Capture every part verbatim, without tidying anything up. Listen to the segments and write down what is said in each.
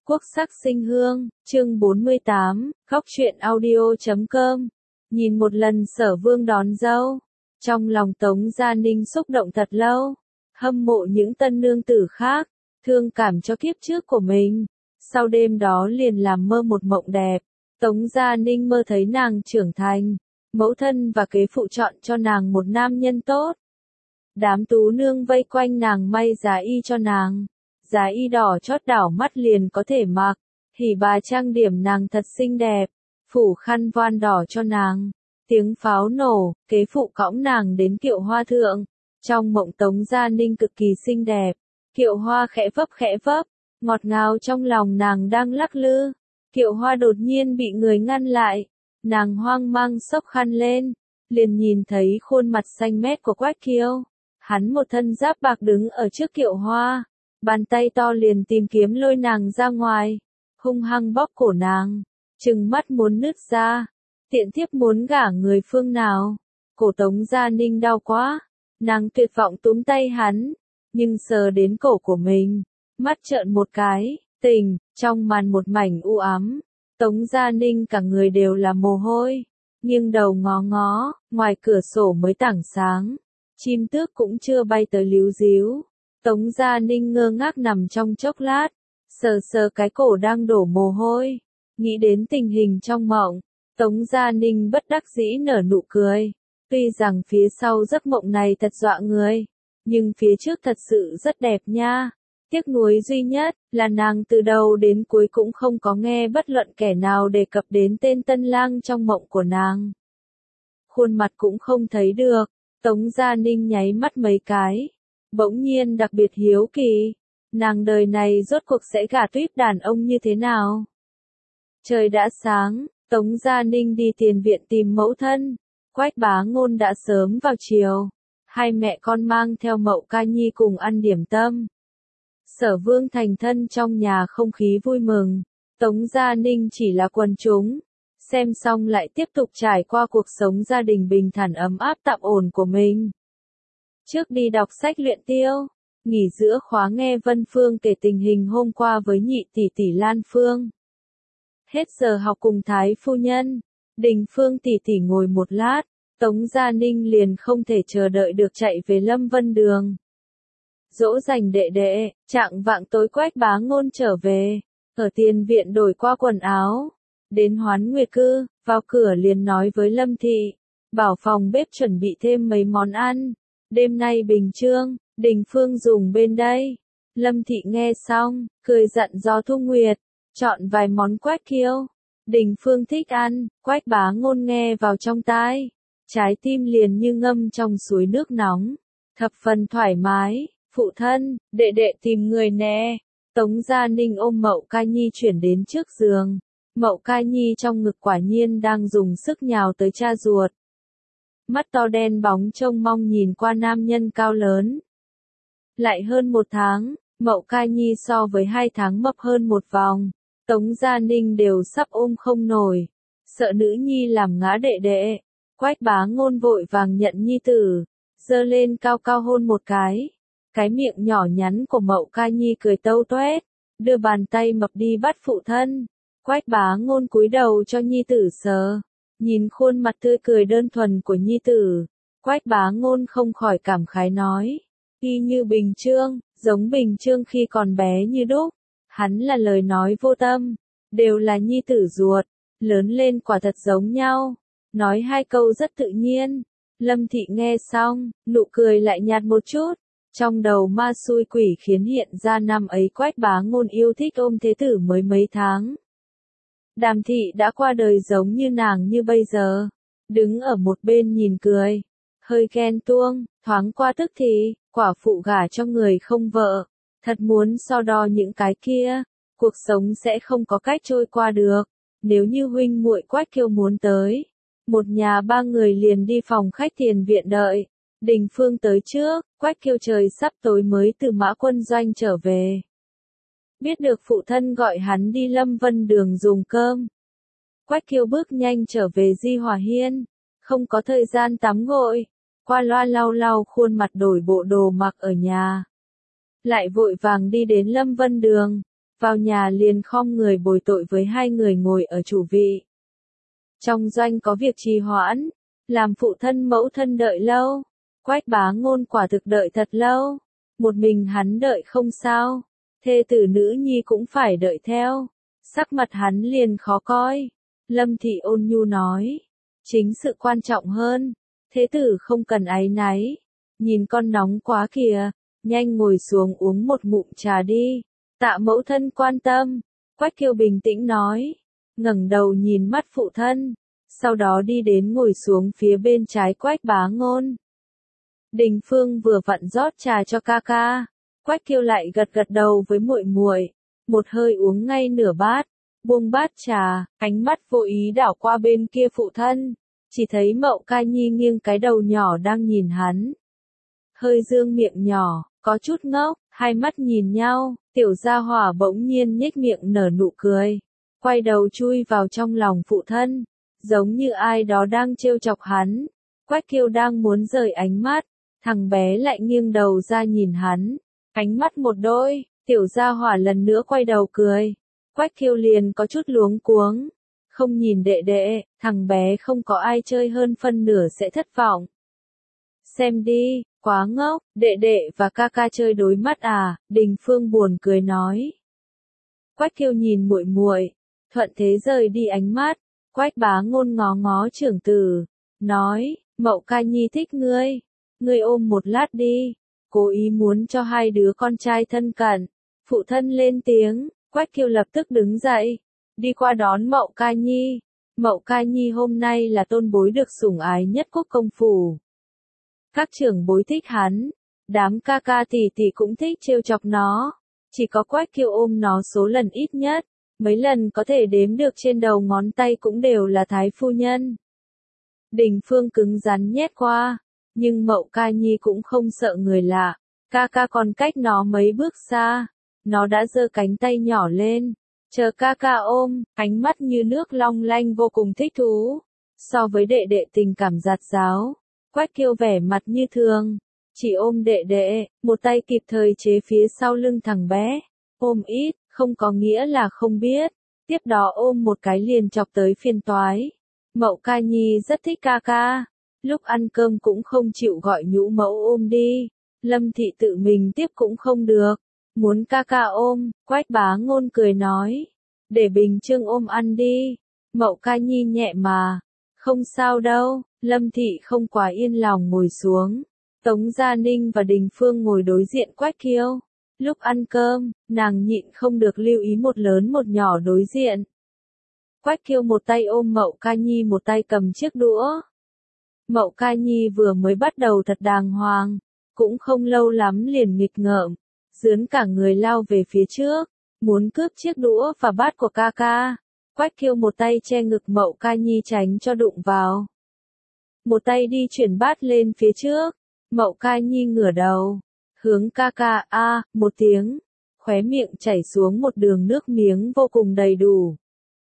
Quốc sắc sinh hương, chương bốn mươi tám, góc truyện audio chấm com. Nhìn một lần Sở Vương đón dâu, trong lòng Tống Gia Ninh xúc động thật lâu, hâm mộ những tân nương tử khác, thương cảm cho kiếp trước của mình. Sau đêm đó liền làm mơ một mộng đẹp, Tống Gia Ninh mơ thấy nàng trưởng thành, mẫu thân và kế phụ chọn cho nàng một nam nhân tốt. Đám tú nương vây quanh nàng may giá y cho nàng. Giá y đỏ chót đảo mắt liền có thể mặc, hỉ bà trang điểm nàng thật xinh đẹp, phủ khăn voan đỏ cho nàng. Tiếng pháo nổ, kế phụ cõng nàng đến kiệu hoa thượng. Trong mộng Tống Gia Ninh cực kỳ xinh đẹp, kiệu hoa khẽ vấp khẽ vấp, ngọt ngào trong lòng nàng đang lắc lư. Kiệu hoa đột nhiên bị người ngăn lại, nàng hoang mang xốc khăn lên, liền nhìn thấy khuôn mặt xanh mét của Quách Kiêu. Hắn một thân giáp bạc đứng ở trước kiệu hoa. Bàn tay to liền tìm kiếm lôi nàng ra ngoài, hung hăng bóp cổ nàng, trừng mắt muốn nứt ra, tiện thiếp muốn gả người phương nào. Cổ Tống Gia Ninh đau quá, nàng tuyệt vọng túm tay hắn, nhưng sờ đến cổ của mình, mắt trợn một cái, tỉnh, trong màn một mảnh u ám, Tống Gia Ninh cả người đều là mồ hôi, nghiêng đầu ngó ngó, ngoài cửa sổ mới tảng sáng, chim tước cũng chưa bay tới líu ríu. Tống Gia Ninh ngơ ngác nằm trong chốc lát, sờ sờ cái cổ đang đổ mồ hôi, nghĩ đến tình hình trong mộng, Tống Gia Ninh bất đắc dĩ nở nụ cười. Tuy rằng phía sau giấc mộng này thật dọa người, nhưng phía trước thật sự rất đẹp nha. Tiếc nuối duy nhất là nàng từ đầu đến cuối cũng không có nghe bất luận kẻ nào đề cập đến tên tân lang trong mộng của nàng. Khuôn mặt cũng không thấy được, Tống Gia Ninh nháy mắt mấy cái. Bỗng nhiên đặc biệt hiếu kỳ, nàng đời này rốt cuộc sẽ gả tuýp đàn ông như thế nào? Trời đã sáng, Tống Gia Ninh đi tiền viện tìm mẫu thân, Quách Bá Ngôn đã sớm vào chiều, hai mẹ con mang theo Mậu Ca Nhi cùng ăn điểm tâm. Sở Vương thành thân trong nhà không khí vui mừng, Tống Gia Ninh chỉ là quần chúng, xem xong lại tiếp tục trải qua cuộc sống gia đình bình thản ấm áp tạm ổn của mình. Trước đi đọc sách luyện tiêu, nghỉ giữa khóa nghe Vân Phương kể tình hình hôm qua với nhị tỷ tỷ Lan Phương. Hết giờ học cùng Thái phu nhân, Đình Phương tỷ tỷ ngồi một lát, Tống Gia Ninh liền không thể chờ đợi được chạy về Lâm Vân Đường. Dỗ dành đệ đệ, trạng vạng tối Quách Bá Ngôn trở về, ở tiền viện đổi qua quần áo, đến Hoán Nguyệt Cư, vào cửa liền nói với Lâm Thị, bảo phòng bếp chuẩn bị thêm mấy món ăn. Đêm nay bình trương, Đình Phương dùng bên đây. Lâm Thị nghe xong, cười dặn dò Thu Nguyệt, chọn vài món Quách Kiêu. Đình Phương thích ăn, Quách Bá Ngôn nghe vào trong tai, trái tim liền như ngâm trong suối nước nóng, thập phần thoải mái. Phụ thân, đệ đệ tìm người nè. Tống Gia Ninh ôm Mậu Ca Nhi chuyển đến trước giường. Mậu Ca Nhi trong ngực quả nhiên đang dùng sức nhào tới cha ruột. Mắt to đen bóng trông mong nhìn qua nam nhân cao lớn. Lại hơn một tháng, Mậu Ca Nhi so với hai tháng mập hơn một vòng. Tống Gia Ninh đều sắp ôm không nổi. Sợ nữ nhi làm ngã đệ đệ. Quách Bá Ngôn vội vàng nhận nhi tử, giơ lên cao cao hôn một cái. Cái miệng nhỏ nhắn của Mậu Ca Nhi cười tâu toét, đưa bàn tay mập đi bắt phụ thân. Quách Bá Ngôn cúi đầu cho nhi tử sờ. Nhìn khuôn mặt tươi cười đơn thuần của nhi tử, Quách Bá Ngôn không khỏi cảm khái nói, y như Bình Chương, giống Bình Chương khi còn bé như đúc. Hắn là lời nói vô tâm, đều là nhi tử ruột, lớn lên quả thật giống nhau. Nói hai câu rất tự nhiên. Lâm Thị nghe xong, nụ cười lại nhạt một chút, trong đầu ma xui quỷ khiến hiện ra năm ấy Quách Bá Ngôn yêu thích ôm thế tử mới mấy tháng. Đàm Thị đã qua đời giống như nàng như bây giờ, đứng ở một bên nhìn cười, hơi ghen tuông, thoáng qua tức thì, quả phụ gả cho người không vợ, thật muốn so đo những cái kia, cuộc sống sẽ không có cách trôi qua được. Nếu như huynh muội Quách Kiêu muốn tới, một nhà ba người liền đi phòng khách tiền viện đợi. Đình Phương tới trước, Quách Kiêu trời sắp tối mới từ Mã Quân Doanh trở về. Biết được phụ thân gọi hắn đi Lâm Vân Đường dùng cơm. Quách Kiêu bước nhanh trở về Di Hòa Hiên, không có thời gian tắm gội, qua loa lau lau khuôn mặt đổi bộ đồ mặc ở nhà. Lại vội vàng đi đến Lâm Vân Đường, vào nhà liền khom người bồi tội với hai người ngồi ở chủ vị. Trong doanh có việc trì hoãn, làm phụ thân mẫu thân đợi lâu, Quách Bá Ngôn quả thực đợi thật lâu, một mình hắn đợi không sao, thê tử nữ nhi cũng phải đợi theo, sắc mặt hắn liền khó coi. Lâm Thị ôn nhu nói, chính sự quan trọng hơn, thế tử không cần áy náy, nhìn con nóng quá kìa, nhanh ngồi xuống uống một ngụm trà đi, tạ mẫu thân quan tâm, Quách Kiêu bình tĩnh nói, ngẩng đầu nhìn mắt phụ thân, sau đó đi đến ngồi xuống phía bên trái Quách Bá Ngôn. Đình Phương vừa vặn rót trà cho ca ca, Quách Kiêu lại gật gật đầu với muội muội, một hơi uống ngay nửa bát, buông bát trà, ánh mắt vô ý đảo qua bên kia phụ thân, chỉ thấy Mậu Ca Nhi nghiêng cái đầu nhỏ đang nhìn hắn. Hơi dương miệng nhỏ, có chút ngốc, hai mắt nhìn nhau, tiểu gia hỏa bỗng nhiên nhếch miệng nở nụ cười, quay đầu chui vào trong lòng phụ thân, giống như ai đó đang trêu chọc hắn. Quách Kiêu đang muốn rời ánh mắt, thằng bé lại nghiêng đầu ra nhìn hắn, ánh mắt một đôi, tiểu gia hỏa lần nữa quay đầu cười. Quách Kiêu liền có chút luống cuống, không nhìn đệ đệ, thằng bé không có ai chơi hơn phân nửa sẽ thất vọng. Xem đi, quá ngốc, đệ đệ và ca ca chơi đối mắt à, Đình Phương buồn cười nói. Quách Kiêu nhìn muội muội, thuận thế rời đi ánh mắt, Quách Bá Ngôn ngó ngó trưởng tử, nói, Mậu Ca Nhi thích ngươi, ngươi ôm một lát đi, cố ý muốn cho hai đứa con trai thân cận, phụ thân lên tiếng. Quách Kiêu lập tức đứng dậy, đi qua đón Mậu Ca Nhi. Mậu Ca Nhi hôm nay là tôn bối được sủng ái nhất quốc công phủ. Các trưởng bối thích hắn, đám ca ca tỷ tỷ cũng thích trêu chọc nó. Chỉ có Quách Kiêu ôm nó số lần ít nhất, mấy lần có thể đếm được trên đầu ngón tay cũng đều là thái phu nhân. Đình Phương cứng rắn nhét qua, nhưng Mậu Ca Nhi cũng không sợ người lạ, ca ca còn cách nó mấy bước xa. Nó đã giơ cánh tay nhỏ lên, chờ ca ca ôm, ánh mắt như nước long lanh vô cùng thích thú. So với đệ đệ tình cảm giạt giáo, Quách Kiêu vẻ mặt như thường, chỉ ôm đệ đệ, một tay kịp thời chế phía sau lưng thằng bé. Ôm ít, không có nghĩa là không biết, tiếp đó ôm một cái liền chọc tới phiền toái. Mậu Ca Nhi rất thích ca ca, lúc ăn cơm cũng không chịu gọi nhũ mẫu ôm đi, Lâm Thị tự mình tiếp cũng không được. Muốn ca ca ôm, Quách Bá Ngôn cười nói, để Bình Trương ôm ăn đi. Mậu Ca Nhi nhẹ mà, không sao đâu. Lâm Thị không quá yên lòng ngồi xuống, Tống Gia Ninh và Đình Phương ngồi đối diện Quách Kiêu. Lúc ăn cơm, nàng nhịn không được lưu ý một lớn một nhỏ đối diện. Quách Kiêu một tay ôm Mậu Ca Nhi một tay cầm chiếc đũa. Mậu Ca Nhi vừa mới bắt đầu thật đàng hoàng, cũng không lâu lắm liền nghịch ngợm, dướn cả người lao về phía trước, muốn cướp chiếc đũa và bát của ca ca. Quách Kiêu một tay che ngực Mậu Ca Nhi tránh cho đụng vào, một tay đi chuyển bát lên phía trước. Mậu Ca Nhi ngửa đầu, hướng ca ca a một tiếng, khóe miệng chảy xuống một đường nước miếng vô cùng đầy đủ.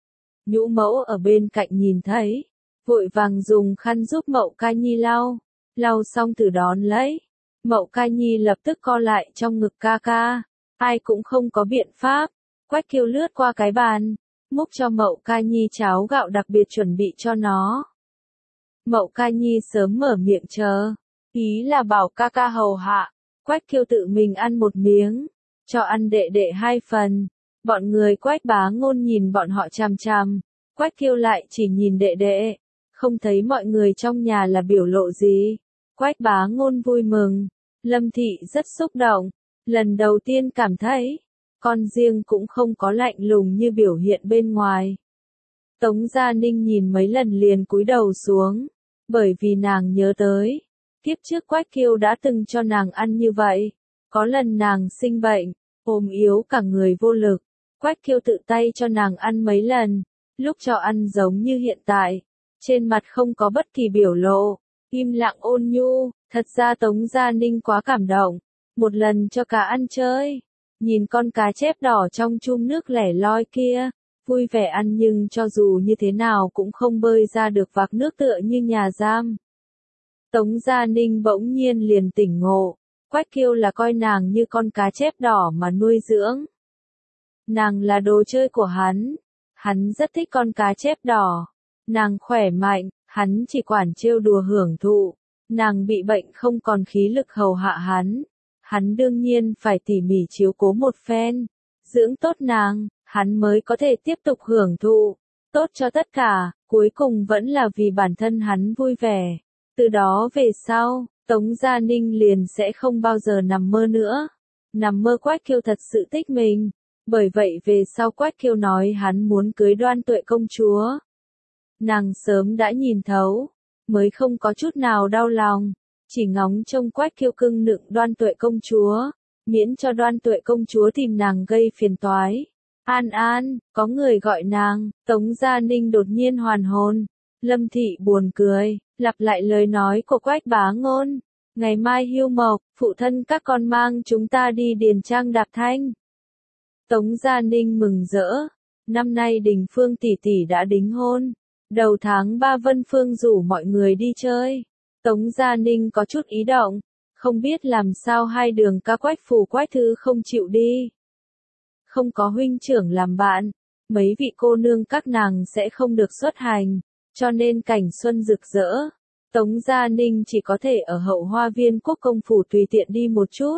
Nhũ mẫu ở bên cạnh nhìn thấy, vội vàng dùng khăn giúp Mậu Ca Nhi lau, lau xong từ đón lấy. Mậu Ca Nhi lập tức co lại trong ngực ca ca, ai cũng không có biện pháp. Quách Kiêu lướt qua cái bàn, múc cho Mậu Ca Nhi cháo gạo đặc biệt chuẩn bị cho nó. Mậu Ca Nhi sớm mở miệng chờ, ý là bảo ca ca hầu hạ. Quách Kiêu tự mình ăn một miếng, cho ăn đệ đệ hai phần. Bọn người Quách Bá Ngôn nhìn bọn họ chằm chằm, Quách Kiêu lại chỉ nhìn đệ đệ, không thấy mọi người trong nhà là biểu lộ gì. Quách Bá Ngôn vui mừng, Lâm Thị rất xúc động, lần đầu tiên cảm thấy, con riêng cũng không có lạnh lùng như biểu hiện bên ngoài. Tống Gia Ninh nhìn mấy lần liền cúi đầu xuống, bởi vì nàng nhớ tới, kiếp trước Quách Kiêu đã từng cho nàng ăn như vậy. Có lần nàng sinh bệnh, ốm yếu cả người vô lực, Quách Kiêu tự tay cho nàng ăn mấy lần, lúc cho ăn giống như hiện tại, trên mặt không có bất kỳ biểu lộ, im lặng ôn nhu. Thật ra Tống Gia Ninh quá cảm động, một lần cho cá ăn chơi, nhìn con cá chép đỏ trong chum nước lẻ loi kia, vui vẻ ăn nhưng cho dù như thế nào cũng không bơi ra được vạc nước tựa như nhà giam. Tống Gia Ninh bỗng nhiên liền tỉnh ngộ, Quách Kiêu là coi nàng như con cá chép đỏ mà nuôi dưỡng. Nàng là đồ chơi của hắn. Hắn rất thích con cá chép đỏ. Nàng khỏe mạnh, hắn chỉ quản trêu đùa hưởng thụ. Nàng bị bệnh không còn khí lực hầu hạ hắn. Hắn đương nhiên phải tỉ mỉ chiếu cố một phen. Dưỡng tốt nàng, hắn mới có thể tiếp tục hưởng thụ. Tốt cho tất cả, cuối cùng vẫn là vì bản thân hắn vui vẻ. Từ đó về sau, Tống Gia Ninh liền sẽ không bao giờ nằm mơ nữa. Nằm mơ Quách Kiêu thật sự thích mình. Bởi vậy về sau Quách Kiêu nói hắn muốn cưới Đoan Tuệ công chúa. Nàng sớm đã nhìn thấu, mới không có chút nào đau lòng. Chỉ ngóng trông Quách Kiêu cưng nựng Đoan Tuệ công chúa. Miễn cho Đoan Tuệ công chúa tìm nàng gây phiền toái. An An, có người gọi nàng. Tống Gia Ninh đột nhiên hoàn hồn. Lâm Thị buồn cười, lặp lại lời nói của Quách Bá Ngôn. Ngày mai hưu mộc, phụ thân các con mang chúng ta đi điền trang đạp thanh. Tống Gia Ninh mừng rỡ. Năm nay Đình Phương tỷ tỷ đã đính hôn. Đầu tháng ba Vân Phương rủ mọi người đi chơi. Tống Gia Ninh có chút ý động. Không biết làm sao hai đường ca Quách Phù Quách Thư không chịu đi. Không có huynh trưởng làm bạn, mấy vị cô nương các nàng sẽ không được xuất hành, cho nên cảnh xuân rực rỡ. Tống Gia Ninh chỉ có thể ở hậu hoa viên Quốc công phủ tùy tiện đi một chút.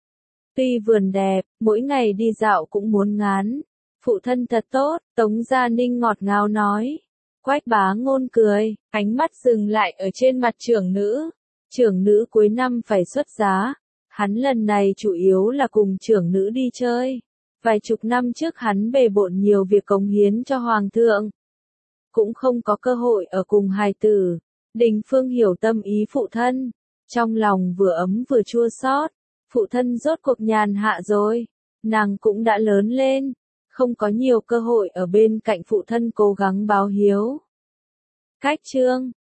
Tuy vườn đẹp, mỗi ngày đi dạo cũng muốn ngán. Phụ thân thật tốt, Tống Gia Ninh ngọt ngào nói. Quách Bá Ngôn cười, ánh mắt dừng lại ở trên mặt trưởng nữ. Trưởng nữ cuối năm phải xuất giá. Hắn lần này chủ yếu là cùng trưởng nữ đi chơi. Vài chục năm trước hắn bề bộn nhiều việc cống hiến cho Hoàng thượng. Cũng không có cơ hội ở cùng hài tử. Đình Phương hiểu tâm ý phụ thân. Trong lòng vừa ấm vừa chua xót. Phụ thân rốt cuộc nhàn hạ rồi. Nàng cũng đã lớn lên. Không có nhiều cơ hội ở bên cạnh phụ thân cố gắng báo hiếu. Cách chương